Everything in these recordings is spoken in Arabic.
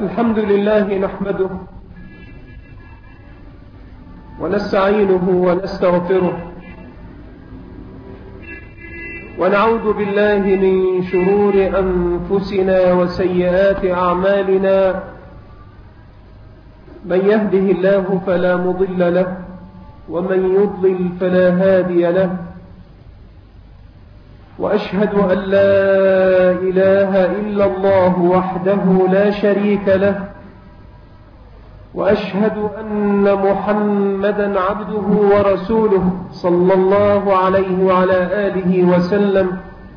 الحمد لله نحمده ونستعينه ونستغفره ونعوذ بالله من شرور أنفسنا وسيئات أعمالنا. من يهده الله فلا مضل له ومن يضلل فلا هادي له، وأشهد أن لا إله إلا الله وحده لا شريك له، وأشهد أن محمدا عبده ورسوله صلى الله عليه وعلى آله وسلم.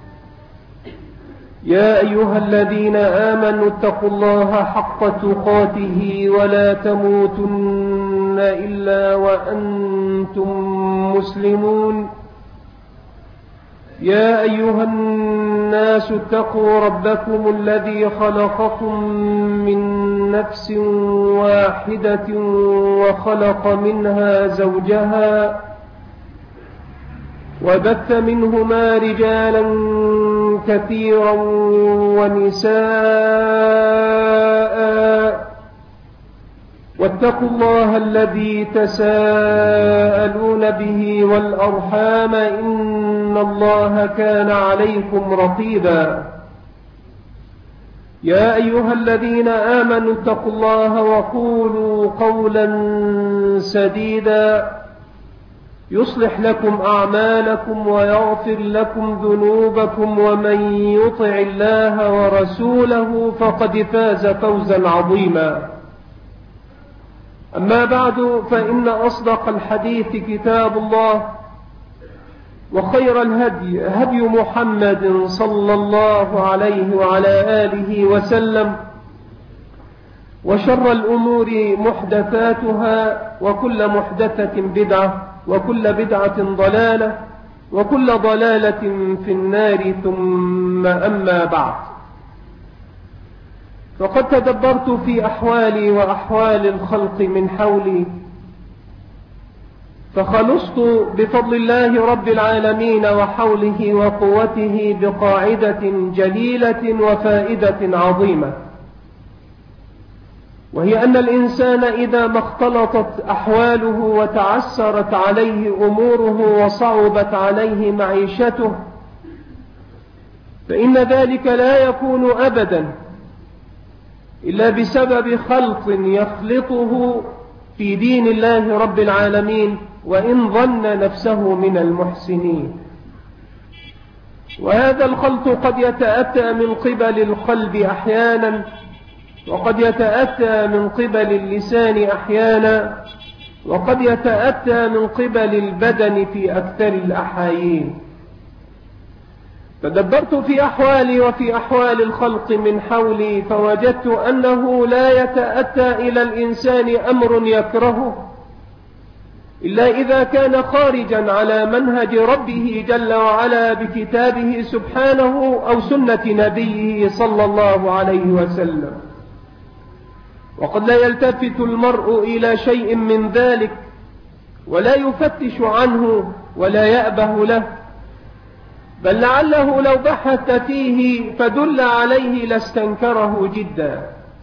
يا أيها الذين آمنوا اتقوا الله حق تقاته ولا تموتن إلا وأنتم مسلمون. يا أيها الناس اتقوا ربكم الذي خلقكم من نفس واحدة وخلق منها زوجها وبث منهما رجالا كثيرا ونساء، واتقوا الله الذي تساءلون به والأرحام إن الله كان عليكم رقيبا. يا أيها الذين آمنوا اتقوا الله وقولوا قولا سديدا يصلح لكم أعمالكم ويغفر لكم ذنوبكم، ومن يطع الله ورسوله فقد فاز فوزا عظيما. أما بعد، فإن أصدق الحديث كتاب الله، وخير الهدي هدي محمد صلى الله عليه وعلى آله وسلم، وشر الأمور محدثاتها، وكل محدثة بدعة، وكل بدعة ضلالة، وكل ضلالة في النار. ثم أما بعد، فقد تدبرت في أحوالي وأحوال الخلق من حولي، فخلصت بفضل الله رب العالمين وحوله وقوته بقاعدة جليلة وفائدة عظيمة، وهي أن الإنسان إذا ما اختلطت أحواله وتعسرت عليه أموره وصعبت عليه معيشته، فإن ذلك لا يكون أبدا إلا بسبب خلط يخلطه في دين الله رب العالمين، وإن ظن نفسه من المحسنين. وهذا الخلط قد يتأتى من قبل القلب أحيانا، وقد يتأتى من قبل اللسان أحيانا، وقد يتأتى من قبل البدن في أكثر الأحايين. تدبرت في أحوالي وفي أحوال الخلق من حولي، فوجدت أنه لا يتأتى إلى الإنسان أمر يكرهه إلا إذا كان خارجا على منهج ربه جل وعلا بكتابه سبحانه أو سنة نبيه صلى الله عليه وسلم. وقد لا يلتفت المرء إلى شيء من ذلك ولا يفتش عنه ولا يأبه له، بل لعله لو بحث فيه فدل عليه لاستنكره جدا.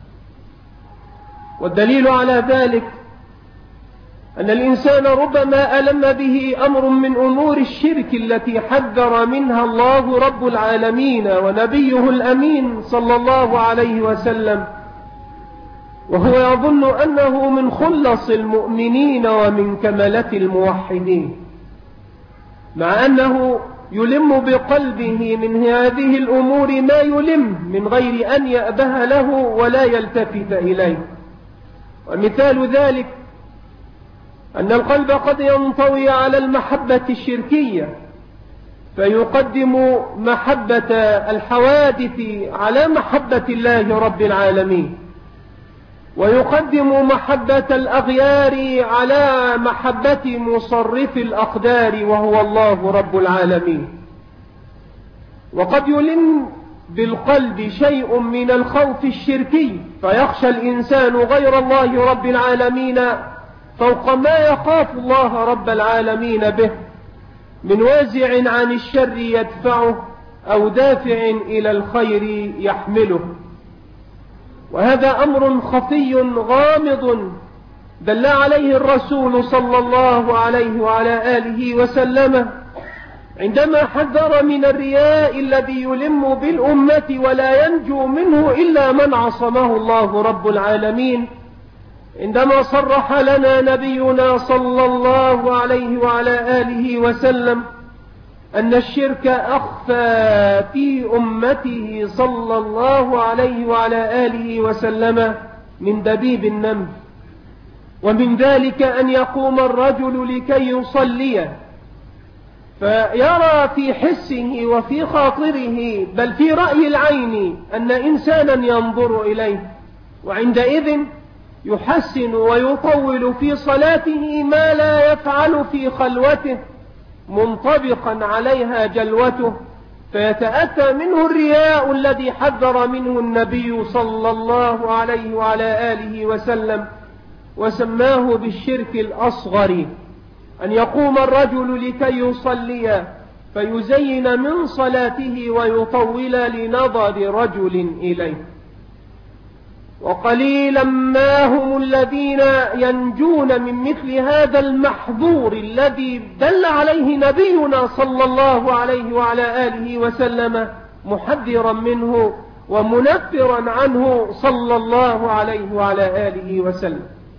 والدليل على ذلك أن الإنسان ربما ألم به أمر من أمور الشرك التي حذر منها الله رب العالمين ونبيه الأمين صلى الله عليه وسلم، وهو يظن أنه من خلص المؤمنين ومن كملة الموحدين، مع أنه يلم بقلبه من هذه الأمور ما يلم من غير أن يأبه له ولا يلتفت إليه. ومثال ذلك أن القلب قد ينطوي على المحبة الشركية، فيقدم محبة الحوادث على محبة الله رب العالمين، ويقدم محبة الأغيار على محبة مصرف الأقدار وهو الله رب العالمين. وقد يلم بالقلب شيء من الخوف الشركي، فيخشى الإنسان غير الله رب العالمين فوق ما يخاف الله رب العالمين به من وازع عن الشر يدفعه أو دافع إلى الخير يحمله. وهذا أمر خفي غامض دل عليه الرسول صلى الله عليه وعلى آله وسلم عندما حذر من الرياء الذي يلم بالأمة ولا ينجو منه إلا من عصمه الله رب العالمين، عندما صرح لنا نبينا صلى الله عليه وعلى آله وسلم أن الشرك أخفى في أمته صلى الله عليه وعلى آله وسلم من دبيب النمل. ومن ذلك أن يقوم الرجل لكي يصلي فيرى في حسه وفي خاطره بل في رأي العين أن إنسانا ينظر إليه، وعندئذ يحسن ويطول في صلاته ما لا يفعل في خلوته منطبقا عليها جلوته، فيتأتى منه الرياء الذي حذر منه النبي صلى الله عليه وعلى آله وسلم وسماه بالشرك الأصغر، أن يقوم الرجل لكي يصلي فيزين من صلاته ويطول لنظر رجل إليه. وقليلا ما هم الذين ينجون من مثل هذا المحظور الذي دل عليه نبينا صلى الله عليه وعلى آله وسلم محذرا منه ومنفرا عنه صلى الله عليه وعلى آله وسلم.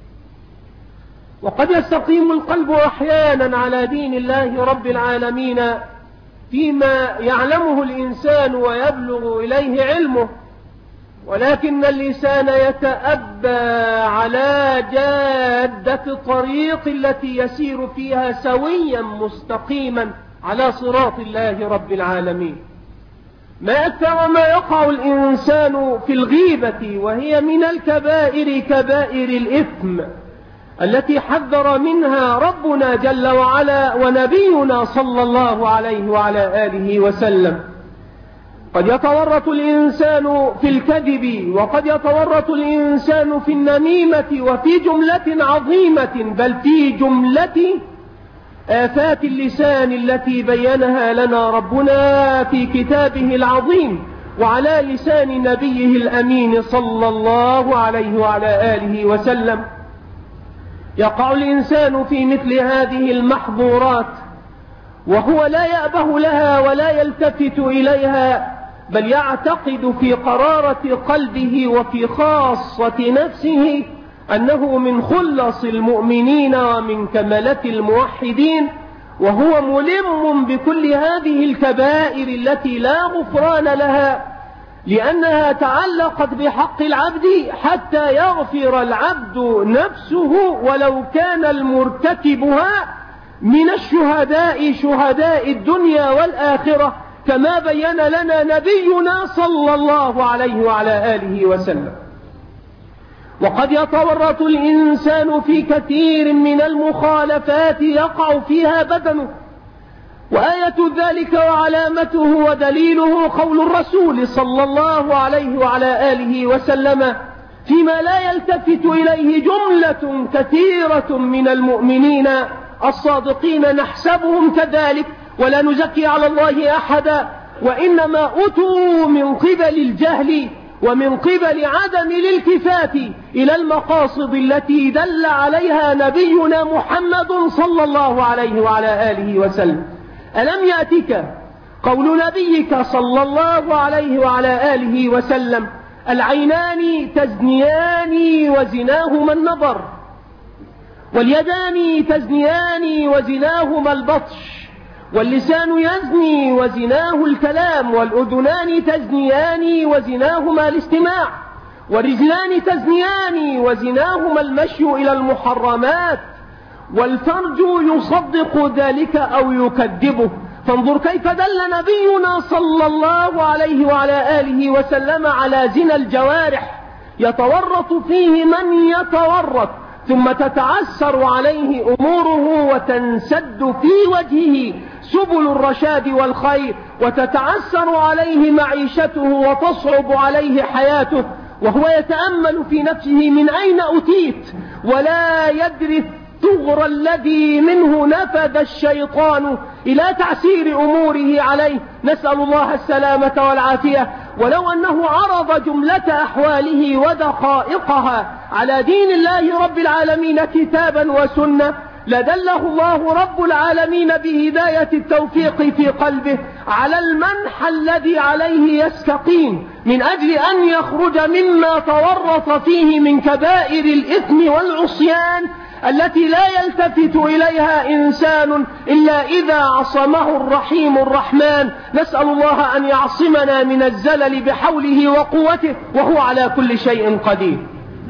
وقد يستقيم القلب أحيانا على دين الله رب العالمين فيما يعلمه الإنسان ويبلغ إليه علمه، ولكن اللسان يتأبى على جادة الطريق التي يسير فيها سويا مستقيما على صراط الله رب العالمين. ما أكثر ما يقع الإنسان في الغيبة، وهي من الكبائر كبائر الإثم التي حذر منها ربنا جل وعلا ونبينا صلى الله عليه وعلى آله وسلم. قد يتورط الإنسان في الكذب، وقد يتورط الإنسان في النميمة، وفي جملة عظيمة بل في جملة آفات اللسان التي بينها لنا ربنا في كتابه العظيم وعلى لسان نبيه الأمين صلى الله عليه وعلى آله وسلم. يقع الإنسان في مثل هذه المحظورات وهو لا يأبه لها ولا يلتفت إليها، بل يعتقد في قرارة قلبه وفي خاصة نفسه أنه من خلص المؤمنين ومن كملة الموحدين، وهو ملم بكل هذه الكبائر التي لا غفران لها، لأنها تعلقت بحق العبد حتى يغفر العبد نفسه ولو كان المرتكبها من الشهداء شهداء الدنيا والآخرة، كما بين لنا نبينا صلى الله عليه وعلى آله وسلم. وقد يتورط الإنسان في كثير من المخالفات يقع فيها بدنه، وآية ذلك وعلامته ودليله قول الرسول صلى الله عليه وعلى آله وسلم فيما لا يلتفت إليه جملة كثيرة من المؤمنين الصادقين نحسبهم كذلك ولا نزكي على الله أحدا، وإنما أتوا من قبل الجهل ومن قبل عدم الالتفات إلى المقاصد التي دل عليها نبينا محمد صلى الله عليه وعلى آله وسلم. ألم يأتك قول نبيك صلى الله عليه وعلى آله وسلم العينان تزنيان وزناهما النظر، واليدان تزنيان وزناهما البطش، واللسان يزني وزناه الكلام، والأذنان تزنيان وزناهما الاستماع، والرجلان تزنيان وزناهما المشي إلى المحرمات، والفرج يصدق ذلك أو يكذبه. فانظر كيف دل نبينا صلى الله عليه وعلى آله وسلم على زنا الجوارح يتورط فيه من يتورط، ثم تتعسر عليه أموره وتنسد في وجهه سبل الرشاد والخير، وتتعسر عليه معيشته وتصعب عليه حياته، وهو يتأمل في نفسه من أين أتيت، ولا يدري الثغر الذي منه نفذ الشيطان إلى تعسير أموره عليه، نسأل الله السلامة والعافية. ولو أنه عرض جملة أحواله ودقائقها على دين الله رب العالمين كتابا وسنة لدله الله رب العالمين بهداية التوفيق في قلبه على المنح الذي عليه يستقيم من أجل أن يخرج مما تورط فيه من كبائر الإثم والعصيان التي لا يلتفت إليها إنسان إلا إذا عصمه الرحيم الرحمن. نسأل الله أن يعصمنا من الزلل بحوله وقوته وهو على كل شيء قدير.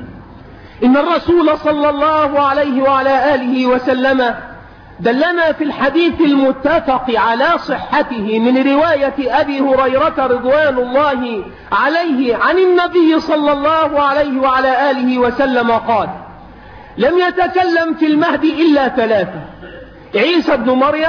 إن الرسول صلى الله عليه وعلى آله وسلم دلنا في الحديث المتفق على صحته من رواية أبي هريرة رضوان الله عليه عن النبي صلى الله عليه وعلى آله وسلم قال: لم يتكلم في المهد إلا ثلاثة: عيسى بن مريم،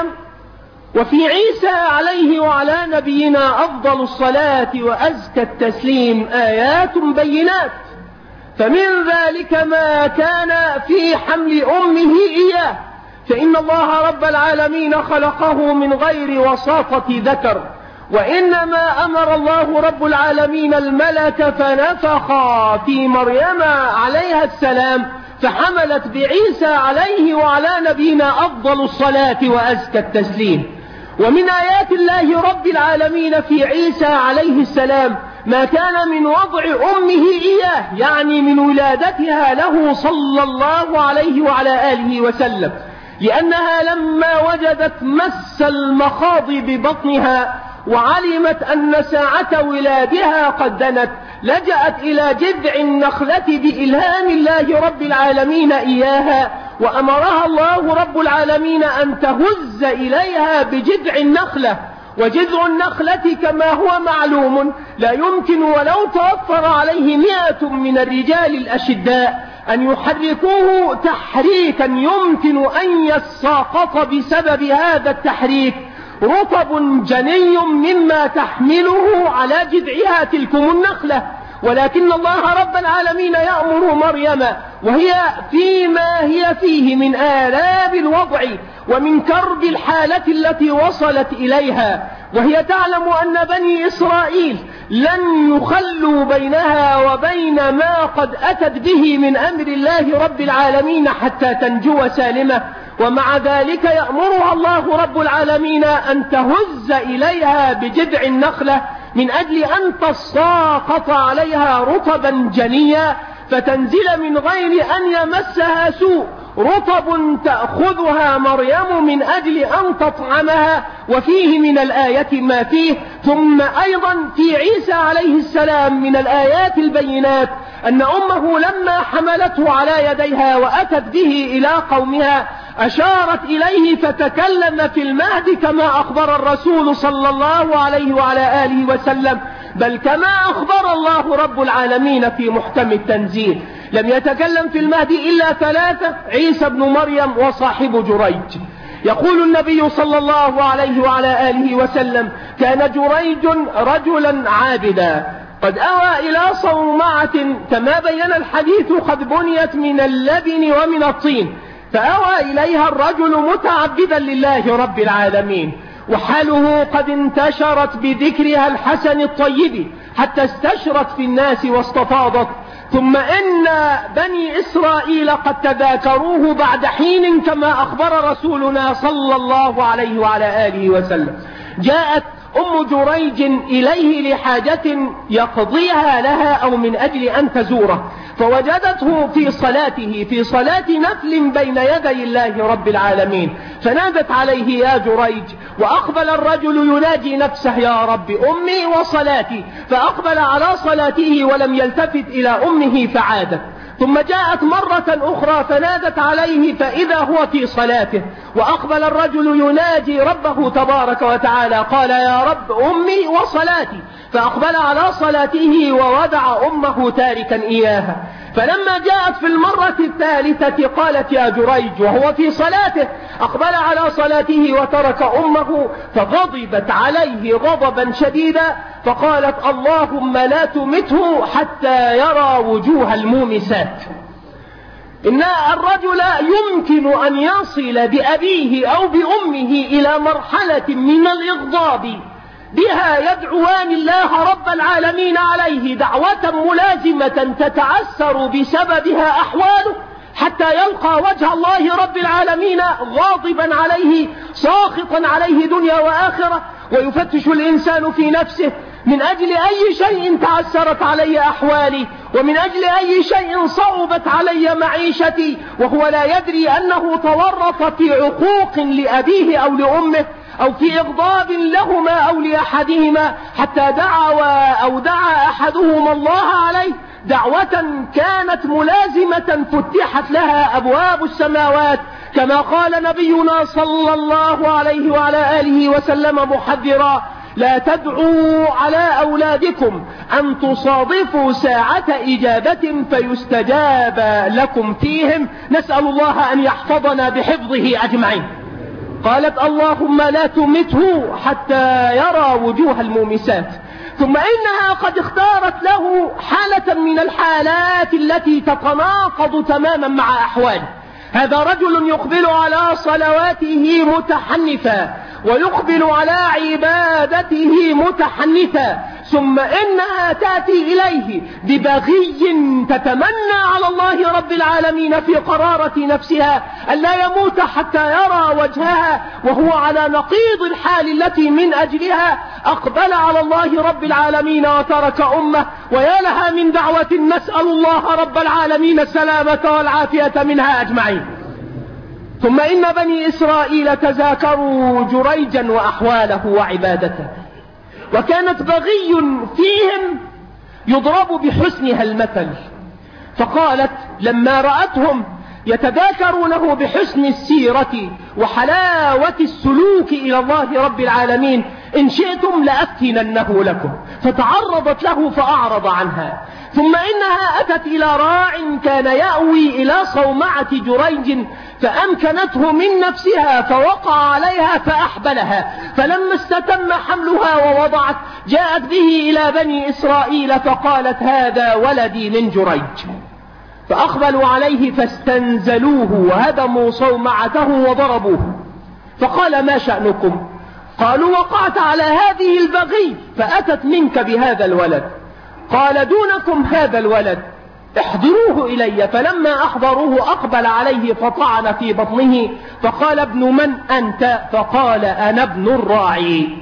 وفي عيسى عليه وعلى نبينا أفضل الصلاة وأزكى التسليم آيات بينات، فمن ذلك ما كان في حمل أمه إياه، فإن الله رب العالمين خلقه من غير وساطة ذكر، وإنما أمر الله رب العالمين الملك فنفخ في مريم عليها السلام فحملت بعيسى عليه وعلى نبينا أفضل الصلاة وأزكى التسليم. ومن آيات الله رب العالمين في عيسى عليه السلام ما كان من وضع أمه إياه، يعني من ولادتها له صلى الله عليه وعلى آله وسلم، لأنها لما وجدت مس المخاض ببطنها وعلمت أن ساعة ولادها قد دنت لجأت إلى جذع النخلة بإلهام الله رب العالمين إياها، وأمرها الله رب العالمين أن تهز إليها بجذع النخلة. وجذع النخلة كما هو معلوم لا يمكن ولو توفر عليه 100 من الرجال الأشداء أن يحركوه تحريكا يمكن أن يساقط بسبب هذا التحريك رطب جني مما تحمله على جذعها تلكم النخلة. ولكن الله رب العالمين يأمر مريم وهي فيما هي فيه من آلام الوضع ومن كرب الحالة التي وصلت إليها، وهي تعلم أن بني إسرائيل لن يخلوا بينها وبين ما قد أتت به من أمر الله رب العالمين حتى تنجو سالمة، ومع ذلك يأمرها الله رب العالمين أن تهز إليها بجذع النخلة من أجل أن تساقط عليها رطبا جنيا فتنزل من غير أن يمسها سوء، رطب تأخذها مريم من أجل أن تطعمها، وفيه من الآية ما فيه. ثم أيضا في عيسى عليه السلام من الآيات البينات أن أمه لما حملته على يديها وأتت به إلى قومها أشارت إليه فتكلم في المهد كما أخبر الرسول صلى الله عليه وعلى آله وسلم، بل كما أخبر الله رب العالمين في محكم التنزيل. لم يتكلم في المهد إلا ثلاثة: عيسى بن مريم وصاحب جريج. يقول النبي صلى الله عليه وعلى آله وسلم: كان جريج رجلا عابدا قد أوى إلى صومعة كما بين الحديث قد بنيت من اللبن ومن الطين، فأوى إليها الرجل متعبدا لله رب العالمين، وحاله قد انتشرت بذكرها الحسن الطيب حتى استشرت في الناس واستفاضت. ثم إن بني إسرائيل قد تذاكروه بعد حين كما أخبر رسولنا صلى الله عليه وعلى آله وسلم. جاءت أم جريج إليه لحاجة يقضيها لها أو من أجل أن تزوره، فوجدته في صلاة نفل بين يدي الله رب العالمين، فنادت عليه: يا جريج. وأقبل الرجل يناجي نفسه: يا رب أمي وصلاتي، فأقبل على صلاته ولم يلتفت إلى أمه فعادت. ثم جاءت مرة أخرى فنادت عليه فإذا هو في صلاته، وأقبل الرجل يناجي ربه تبارك وتعالى، قال: يا رب أمي وصلاتي، فأقبل على صلاته وودع أمه تاركا إياها. فلما جاءت في المرة الثالثة قالت: يا جريج، وهو في صلاته أقبل على صلاته وترك أمه، فغضبت عليه غضبا شديدا فقالت: اللهم لا تمته حتى يرى وجوه المومسات. إن الرجل يمكن أن يصل بأبيه أو بأمه إلى مرحلة من الإغضاب بها يدعوان الله رب العالمين عليه دعوة ملازمة تتعسر بسببها أحواله حتى يلقى وجه الله رب العالمين غاضبا عليه ساخطا عليه دنيا وآخرة. ويفتش الإنسان في نفسه من أجل أي شيء تعسرت علي أحوالي، ومن أجل أي شيء صعبت علي معيشتي، وهو لا يدري أنه تورط في عقوق لأبيه أو لأمه، أو في إغضاب لهما أو لأحدهما، حتى دعا أحدهما الله عليه دعوة كانت ملازمة فتحت لها أبواب السماوات، كما قال نبينا صلى الله عليه وعلى آله وسلم محذرا: لا تدعوا على أولادكم أن تصادفوا ساعة إجابة فيستجاب لكم فيهم. نسأل الله أن يحفظنا بحفظه أجمعين. قالت: اللهم لا تمته حتى يرى وجوه المومسات. ثم إنها قد اختارت له حالة من الحالات التي تتناقض تماما مع أحواله. هذا رجل يقبل على صلواته متحنفا، ويقبل على عبادته متحنفا، ثم إنها تأتي إليه ببغي تتمنى على الله رب العالمين في قرارة نفسها أن لا يموت حتى يرى وجهها، وهو على نقيض الحال التي من أجلها أقبل على الله رب العالمين وترك أمه. ويا لها من دعوة نسأل الله رب العالمين السلامة والعافية منها أجمعين. ثم إن بني إسرائيل تذاكروا جريجا وأحواله وعبادته، وكانت بغي فيهم يضرب بحسنها المثل، فقالت لما رأتهم يتذاكرونه بحسن السيرة وحلاوة السلوك إلى الله رب العالمين: إن شئتم لأفتننه لكم. فتعرضت له فأعرض عنها. ثم إنها أتت إلى راع كان يأوي إلى صومعة جريج، فأمكنته من نفسها فوقع عليها فأحبلها، فلما استتم حملها ووضعت جاءت به إلى بني إسرائيل فقالت: هذا ولدي من جريج. فأقبلوا عليه فاستنزلوه وهدموا صومعته وضربوه. فقال: ما شأنكم؟ قالوا: وقعت على هذه البغي فأتت منك بهذا الولد. قال: دونكم هذا الولد، احضروه إلي. فلما أحضروه أقبل عليه فطعن في بطنه، فقال: ابن من أنت؟ فقال: أنا ابن الراعي.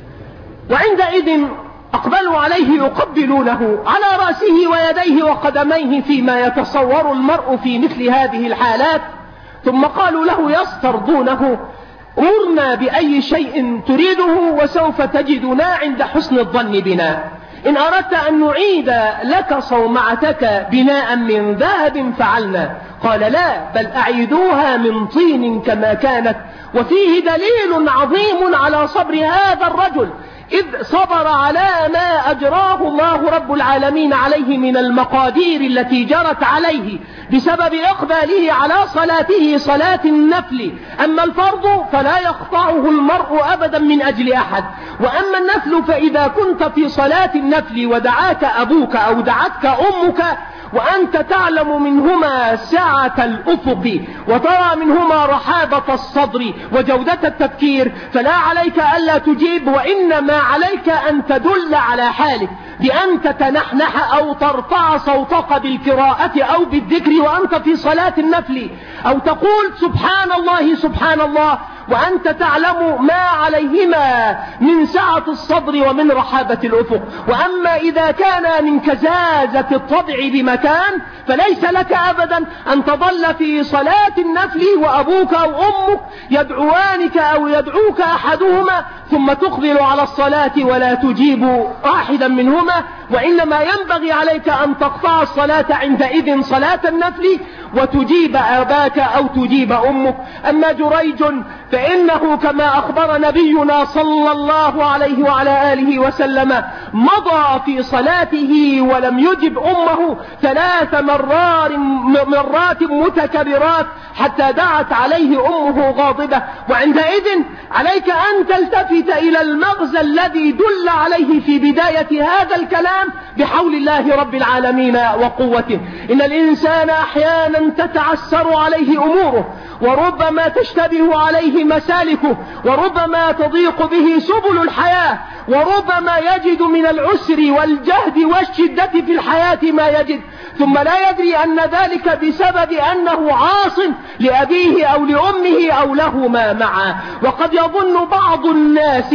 وعندئذ أقبلوا عليه يقبلونه على رأسه ويديه وقدميه فيما يتصور المرء في مثل هذه الحالات، ثم قالوا له يسترضونه: مرنا بأي شيء تريده وسوف تجدنا عند حسن الظن بنا. إن أردت أن نعيد لك صومعتك بناء من ذهب فعلنا. قال: لا، بل أعيدوها من طين كما كانت. وفيه دليل عظيم على صبر هذا الرجل، إذ صبر على ما أجراه الله رب العالمين عليه من المقادير التي جرت عليه بسبب إقباله على صلاته صلاة النفل. أما الفرض فلا يقطعه المرء أبدا من أجل أحد، وأما النفل فإذا كنت في صلاة النفل ودعاك أبوك أو دعتك أمك وأنت تعلم منهما سعة الأفق وترى منهما رحابة الصدر وجودة التفكير، فلا عليك ألا تجيب، وإنما عليك أن تدل على حالك بأن تتنحنح أو ترفع صوتك بالقراءة أو بالذكر وأنت في صلاة النفل، أو تقول سبحان الله سبحان الله وأنت تعلم ما عليهما من سعة الصدر ومن رحابة الأفق. وأما إذا كان من كزازة الطبع بمكان فليس لك أبدا أن تظل في صلاة النفل وأبوك أو أمك يدعوانك أو يدعوك أحدهما ثم تقبل على الصلاة ولا تجيب واحدا منهما، وإنما ينبغي عليك أن تقطع الصلاة عندئذ صلاة النفل وتجيب أباك أو تجيب أمك. أما جريج فإنه كما أخبر نبينا صلى الله عليه وعلى آله وسلم مضى في صلاته ولم يجب أمه 3 مرات متكررات حتى دعت عليه أمه غاضبة. وعندئذ عليك أن تلتفت إلى المغزى الذي دل عليه في بداية هذا الكلام بحول الله رب العالمين وقوته. إن الإنسان أحيانا تتعسر عليه أموره، وربما تشتبه عليه مسالكه، وربما تضيق به سبل الحياة، وربما يجد من العسر والجهد والشدة في الحياة ما يجد، ثم لا يدري أن ذلك بسبب أنه عاص لأبيه أو لأمه أو لهما معا. وقد يظن بعض الناس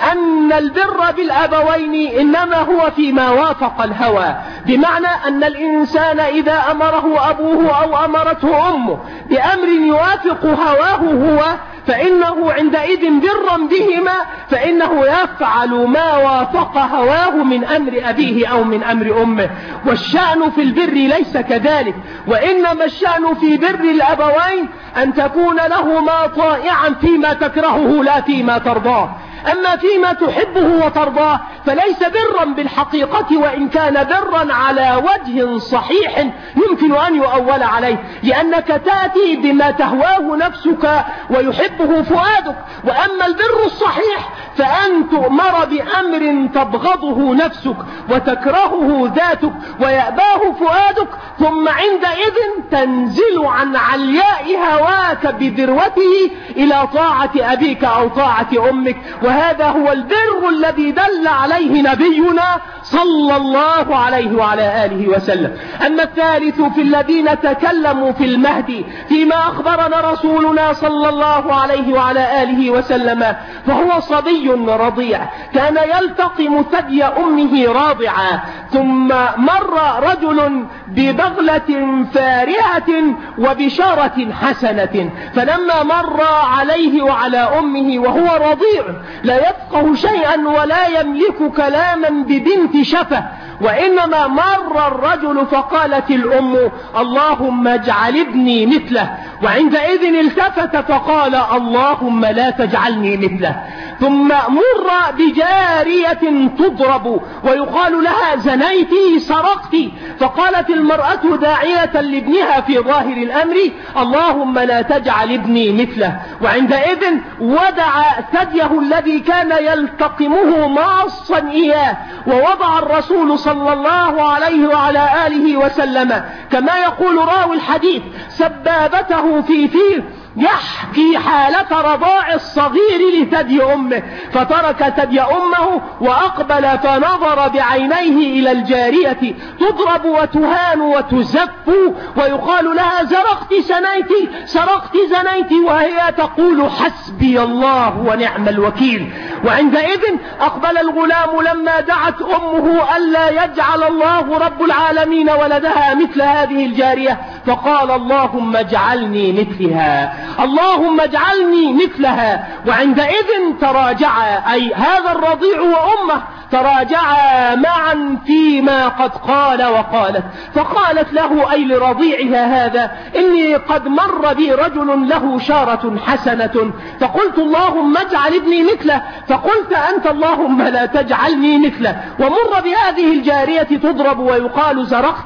أن البر بالأبوين إنما هو فيما وافق الهوى، بمعنى أن الإنسان إذا أمره أبوه أو أمرته أمه بأمر يوافق هواه هو فإنه عندئذ برا بهما، فإنه يفعل ما وافق هواه من أمر أبيه أو من أمر أمه. والشأن في البر ليس كذلك، وإنما الشأن في بر الأبوين أن تكون لهما طائعا فيما تكرهه لا فيما ترضاه. أما فيما تحبه وترضاه فليس برا بالحقيقة، وإن كان برا على وجه صحيح يمكن أن يؤول عليه، لأنك تأتي بما تهواه نفسك ويحبه فؤادك. وأما البر الصحيح فأن تؤمر بأمر تبغضه نفسك وتكرهه ذاتك ويأباه فؤادك، ثم عندئذ تنزل عن علياء هواك بذروته إلى طاعة أبيك أو طاعة أمك. وهذا هو البر الذي دل عليه نبينا صلى الله عليه وعلى آله وسلم. أما الثالث في الذين تكلموا في المهدي فيما أخبرنا رسولنا صلى الله عليه وعلى آله وسلم، فهو صبي رضيع كان يلتقم ثدي أمه راضعا، ثم مر رجل ببغلة فارهة وبشارة حسنة، فلما مر عليه وعلى أمه وهو رضيع لا يفقه شيئا ولا يملك كلاما ببنت شفة، وإنما مر الرجل فقالت الأم اللهم اجعل ابني مثله، وعندئذ التفت فقال اللهم لا تجعلني مثله. ثم مر بجارية تضرب ويقال لها زنيتي سرقتي، فقالت المرأة داعية لابنها في ظاهر الأمر اللهم لا تجعل ابني مثله. وعندئذ ودع ثديه الذي كان يلتقمه ماصا إياه، ووضع الرسول صلى الله عليه وعلى آله وسلم كما يقول راوي الحديث سبابته في فيه يحكي حالة رضاع الصغير لثدي أمه، فترك ثدي أمه وأقبل فنظر بعينيه إلى الجارية تضرب وتهان وتزف ويقال لها زرقت زنيتي سرقت زنيتي، وهي تقول حسبي الله ونعم الوكيل. وعندئذ أقبل الغلام لما دعت أمه ألا يجعل الله رب العالمين ولدها مثل هذه الجارية، فقال اللهم اجعلني مثلها اللهم اجعلني مثلها. وعندئذ تراجعا، أي هذا الرضيع وأمه تراجعا معا فيما قد قال وقالت، فقالت له أي لرضيعها هذا إني قد مر بي رجل له شارة حسنة فقلت اللهم اجعل ابني مثله، فقلت أنت اللهم لا تجعلني مثله. ومر بهذه الجارية تضرب ويقال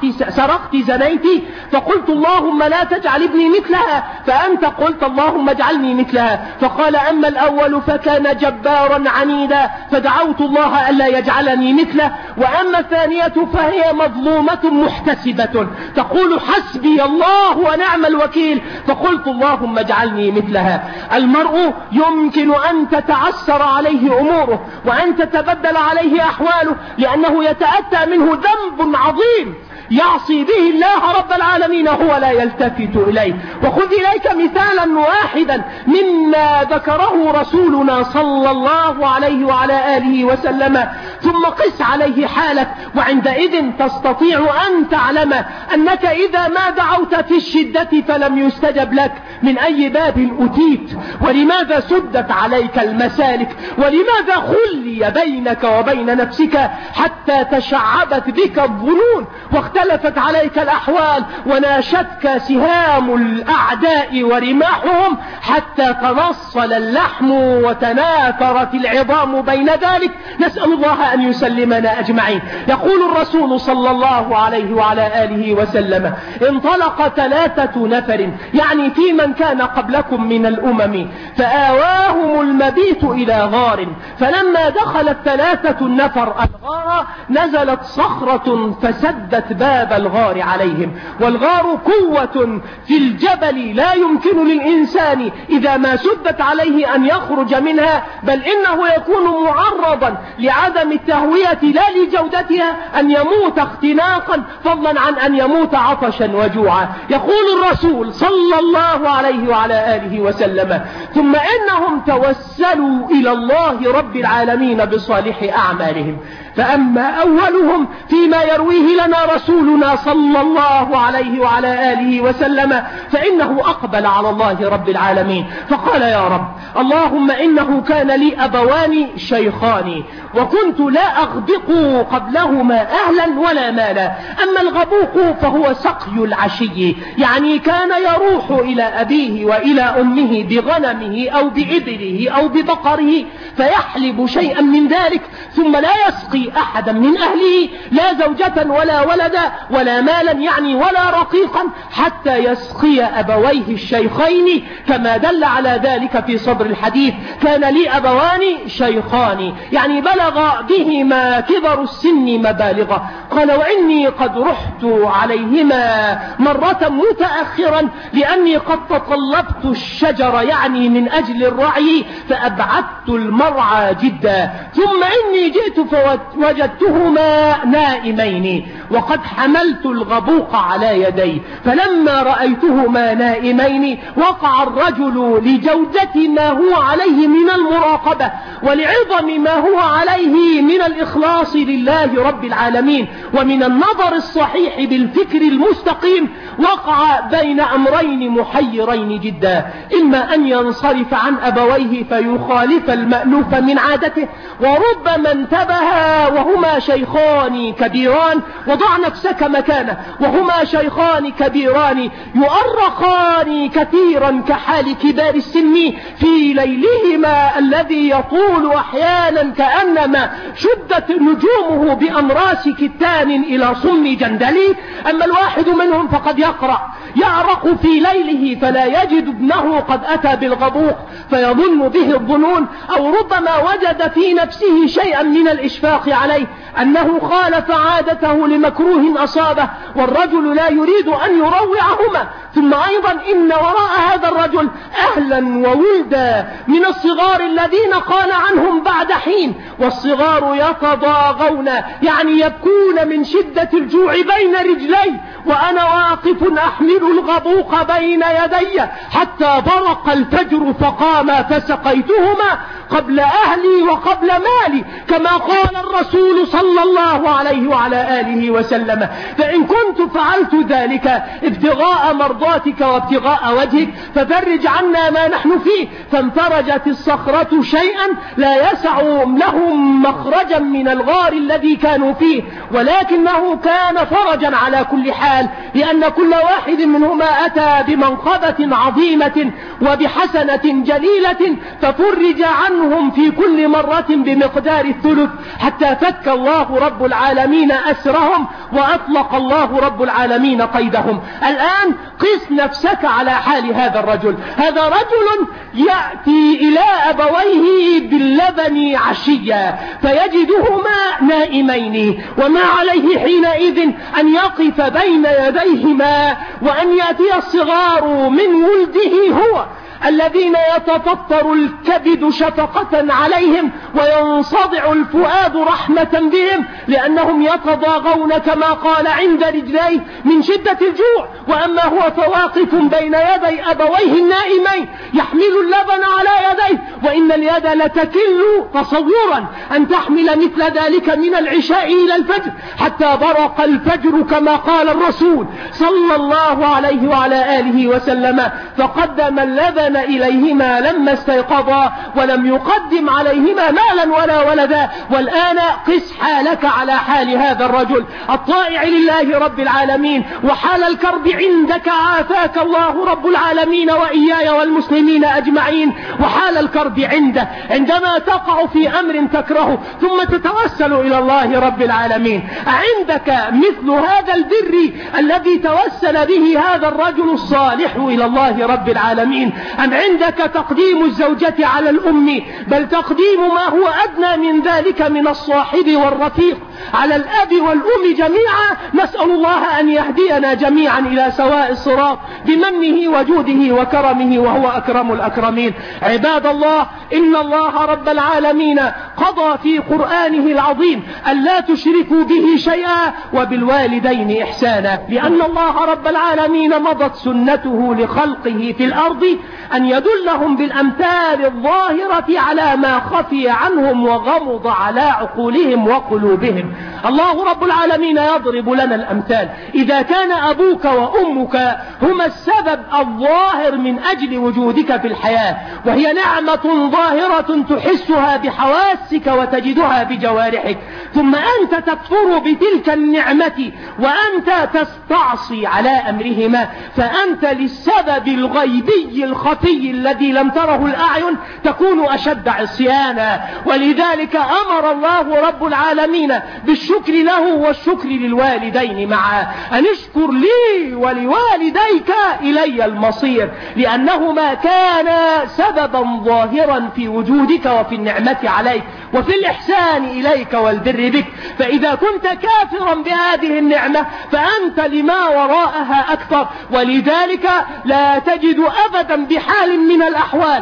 سرقت زنيتي، فقلت اللهم لا تجعل ابني مثلها، فأنت قلت اللهم اجعلني مثلها. فقال أما الأول فكان جبارا عنيدا فدعوت الله ألا يجعلني مثله، وأما الثانية فهي مظلومة محتسبة تقول حسبي الله ونعم الوكيل، فقلت اللهم اجعلني مثلها. المرء يمكن أن تتعسر عليه أموره وأن تتبدل عليه أحواله، لأنه يتأتى منه ذنب عظيم يعصي به الله رب العالمين هو لا يلتفت إليه. وخذ إليك مثالا واحدا مما ذكره رسولنا صلى الله عليه وعلى آله وسلم، ثم قس عليه حالك، وعندئذ تستطيع أن تعلم أنك إذا ما دعوت في الشدة فلم يستجب لك من أي باب أتيت، ولماذا سدت عليك المسالك، ولماذا خلي بينك وبين نفسك حتى تشعبت بك الظنون واختلفت عليك الأحوال وناشتك سهام الأعداء ورماحهم حتى تنصل اللحم وتناثرت العظام بين ذلك. نسأل الله الله أن يسلمنا أجمعين. يقول الرسول صلى الله عليه وعلى آله وسلم: انطلق 3 نفر، يعني في من كان قبلكم من الأمم، فآواهم المبيت إلى غار، فلما دخل 3 نفر الغار نزلت صخرة فسدت باب الغار عليهم. والغار قوة في الجبل لا يمكن للإنسان إذا ما سدت عليه أن يخرج منها، بل إنه يكون معرضا لعدم التهوية لا لجودتها أن يموت اختناقا، فضلا عن أن يموت عطشا وجوعا. يقول الرسول صلى الله عليه وعلى آله وسلم: ثم إنهم توسلوا إلى الله رب العالمين بصالح أعمالهم، فأما أولهم فيما يرويه لنا رسولنا صلى الله عليه وعلى آله وسلم فإنه أقبل على الله رب العالمين فقال: يا رب، اللهم إنه كان لي أبوان شيخان، وكنت لا أغبق قبلهما أهلا ولا مالا. أما الغبوق فهو سقي العشي، يعني كان يروح إلى أبيه وإلى أمه بغنمه أو بإبله أو ببقره فيحلب شيئا من ذلك، ثم لا يسقي أحدا من أهله، لا زوجة ولا ولدا ولا مالا يعني ولا رقيقا، حتى يسقي أبويه الشيخين، كما دل على ذلك في صدر الحديث: كان لي أبوان شيخان، يعني بلغ بهما كبر السن مبالغة. قال: وإني قد رحت عليهما مرة متأخرا لأني قد تطلبت الشجر، يعني من أجل الرعي، فأبعدت المرعى جدا، ثم إني جئت فوجدتهما نائمين وقد حملت الغبوق على يدي، فلما رأيتهما نائمين وقع الرجل لجودة ما هو عليه من المراقبة ولعظم ما هو عليه من الإخلاص لله رب العالمين ومن النظر الصحيح بالفكر المستقيم، وقع بين أمرين محيرين جدا: إما أن ينصرف عن أبويه فيخالف المألوف من عادته، وربما انتبه وهما شيخان كبيران، وضع نفسك مكانه، وهما شيخان كبيران يؤرقان كثيرا كحال كبار السن في ليلهما الذي يطول أحيانا كأنما شدت نجومه بأمراس كتان إلى صم جندلي. أما الواحد منهم فقد يعرق في ليله فلا يجد ابنه قد أتى بالغبوق فيظن به الظنون، أو ربما وجد في نفسه شيئا من الإشفاق عليه أنه خالف عادته لمكروه أصابه، والرجل لا يريد أن يروعهما. ثم أيضا إن وراء هذا الرجل أهلا وولدا من الصغار الذين قال عنهم بعد حين: والصغار يتضاغون، يعني يبكون من شدة الجوع بين رجلي، وأنا واقف أحمل الغبوق بين يدي حتى برق الفجر فقام فسقيتهما قبل أهلي وقبل مالي، كما قال الرسول صلى الله عليه وعلى آله وسلم. فإن كنت فعلت ذلك ابتغاء مرضاتك وابتغاء وجهك ففرج عنا ما نحن فيه. فانفرجت الصخرة شيئا لا يسع لهم مخرجا من الغار الذي كانوا فيه، ولكنه كان فرجا على كل حال، لأن كل واحد منهما أتى بمنقبة عظيمة وبحسنة جليلة، ففرج عنهم في كل مرة بمقدار الثلث، حتى فك الله رب العالمين أسرهم وأطلق الله رب العالمين قيدهم. الآن قس نفسك على حال هذا الرجل. هذا رجل يأتي إلى أبويه باللبن عشيا فيجدهما نائمين، وما عليه حينئذ أن يقف بين يديهما وأن يأتي الصغار من ولده هو الذين يتفطر الكبد شفقة عليهم وينصدع الفؤاد رحمة بهم، لأنهم يتضاغون كما قال عند رجليه من شدة الجوع. وأما هو فواقف بين يدي أبويه النائمين يحمل اللبن على يديه، وإن اليد لتكل تصورا أن تحمل مثل ذلك من العشاء إلى الفجر، حتى برق الفجر كما قال الرسول صلى الله عليه وعلى آله وسلم، فقدم اللبن الإحسان إليهما لما استيقظا ولم يقدم عليهما مالا ولا ولدا. والآن قس حالك على حال هذا الرجل الطائع لله رب العالمين، وحال الكرب عندك عافاك الله رب العالمين وإياي والمسلمين أجمعين. وحال الكرب عنده عندما تقع في أمر تكرهه ثم تتوسل إلى الله رب العالمين. عندك مثل هذا البر الذي توسل به هذا الرجل الصالح إلى الله رب العالمين؟ أم عندك تقديم الزوجة على الأم، بل تقديم ما هو أدنى من ذلك من الصاحب والرفيق على الأب والأم جميعا؟ نسأل الله أن يهدينا جميعا إلى سواء الصراط بمنه وجوده وكرمه، وهو أكرم الأكرمين. عباد الله، إن الله رب العالمين قضى في قرآنه العظيم ألا تشركوا به شيئا وبالوالدين إحسانا، لأن الله رب العالمين مضت سنته لخلقه في الأرض أن يدلهم بالأمثال الظاهرة على ما خفي عنهم وغمض على عقولهم وقلوبهم. الله رب العالمين يضرب لنا الأمثال. إذا كان أبوك وأمك هما السبب الظاهر من أجل وجودك في الحياة، وهي نعمة ظاهرة تحسها بحواسك وتجدها بجوارحك، ثم أنت تكفر بتلك النعمة وأنت تستعصي على أمرهما، فأنت للسبب الغيبي الخفي الذي لم تره الأعين تكون أشد عصيانا. ولذلك أمر الله رب العالمين بالشكر له والشكر للوالدين معا، أن اشكر لي ولوالديك إلي المصير، لأنهما كانا سببا ظاهرا في وجودك وفي النعمة عليك وفي الإحسان إليك والبر بك. فإذا كنت كافرا بهذه النعمة فأنت لما وراءها أكثر. ولذلك لا تجد أبدا بحال من الأحوال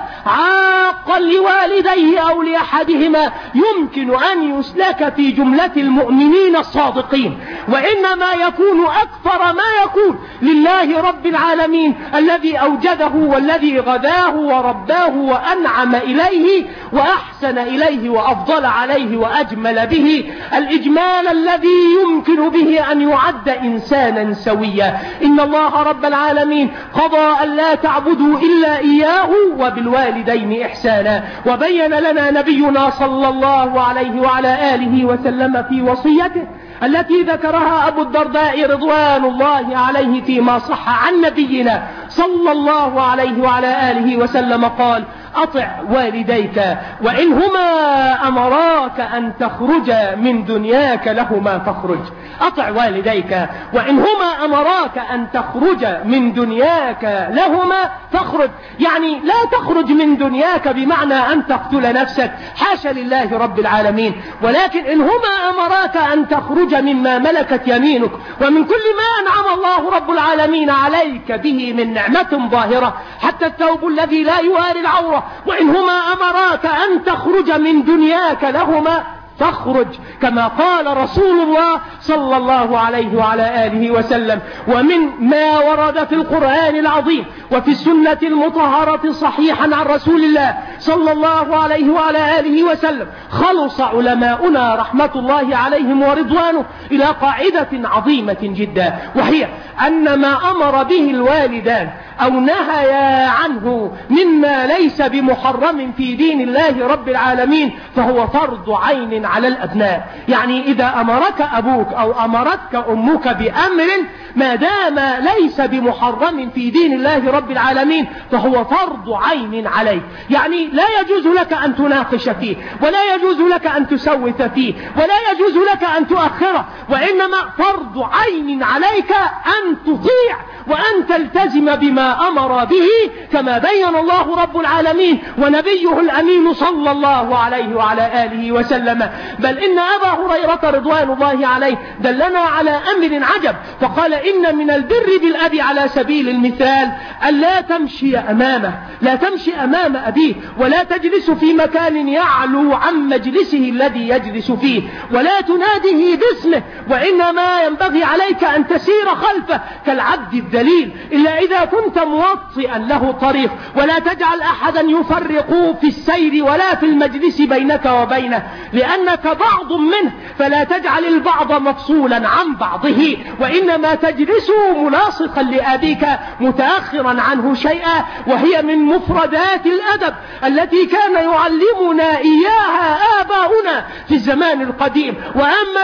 عاقا لوالديه أو لأحدهما يمكن أن يسلك في جملة المؤمنين الصادقين، وإنما يكون أكثر ما يكون لله رب العالمين الذي أوجده والذي غذاه ورباه وأنعم إليه وأحسن إليه وأفضل عليه وأجمل به الإجمال الذي يمكن به أن يعد إنسانا سويا. إن الله رب العالمين قضى أن لا تعبدوا إلا إياه وبالوالدين إحسانا. وبين لنا نبينا صلى الله عليه وعلى آله وسلم في وصيته التي ذكرها أبو الدرداء رضوان الله عليه فيما صح عن نبينا صلى الله عليه وعلى آله وسلم قال: أطع والديك وإنهما أمراك أن تخرج من دنياك لهما فاخرج. أطع والديك وإنهما أمراك أن تخرج من دنياك لهما فاخرج، يعني لا تخرج من دنياك بمعنى أن تقتل نفسك، حاشا لله رب العالمين، ولكن إنهما أمراك أن تخرج مما ملكت يمينك ومن كل ما أنعم الله رب العالمين عليك به من نعمة ظاهرة، حتى الثوب الذي لا يواري العورة. وإنهما أمراك أن تخرج من دنياك لهما فاخرج، كما قال رسول الله صلى الله عليه وعلى آله وسلم. ومن ما ورد في القرآن العظيم وفي السنة المطهرة صحيحا عن رسول الله صلى الله عليه وعلى آله وسلم، خلص علماؤنا رحمة الله عليهم ورضوانه إلى قاعدة عظيمة جدا، وهي أن ما أمر به الوالدان أو نهيا عنه مما ليس بمحرم في دين الله رب العالمين فهو فرض عين على الأبناء. يعني إذا أمرك أبوك أو أمرتك أمك بأمر ما دام ليس بمحرم في دين الله رب العالمين فهو فرض عين عليك، يعني لا يجوز لك أن تناقش فيه، ولا يجوز لك أن تسوف فيه، ولا يجوز لك أن تؤخره، وإنما فرض عين عليك أن تطيع وأن تلتزم بما أمر به، كما بين الله رب العالمين ونبيه الأمين صلى الله عليه وعلى آله وسلم. بل إن أبا هريرة رضوان الله عليه دلنا على أمر عجب، فقال: إن من البر بالأب على سبيل المثال أن لا تمشي أمامه، لا تمشي أمام أبيه ولا تجلس في مكان يعلو عن مجلسه الذي يجلس فيه، ولا تناديه باسمه، وإنما ينبغي عليك أن تسير خلفه كالعبد الذليل إلا إذا كنت موطئا له طريق. ولا تجعل أحدا يفرق في السير ولا في المجلس بينك وبينه، لأنك بعض منه، فلا تجعل البعض مفصولا عن بعضه، وإنما تجلس ملاصقا لأبيك متأخرا عنه شيئا، وهي من مفردات الأدب التي كان يعلمنا إياها آباؤنا في الزمان القديم. وأما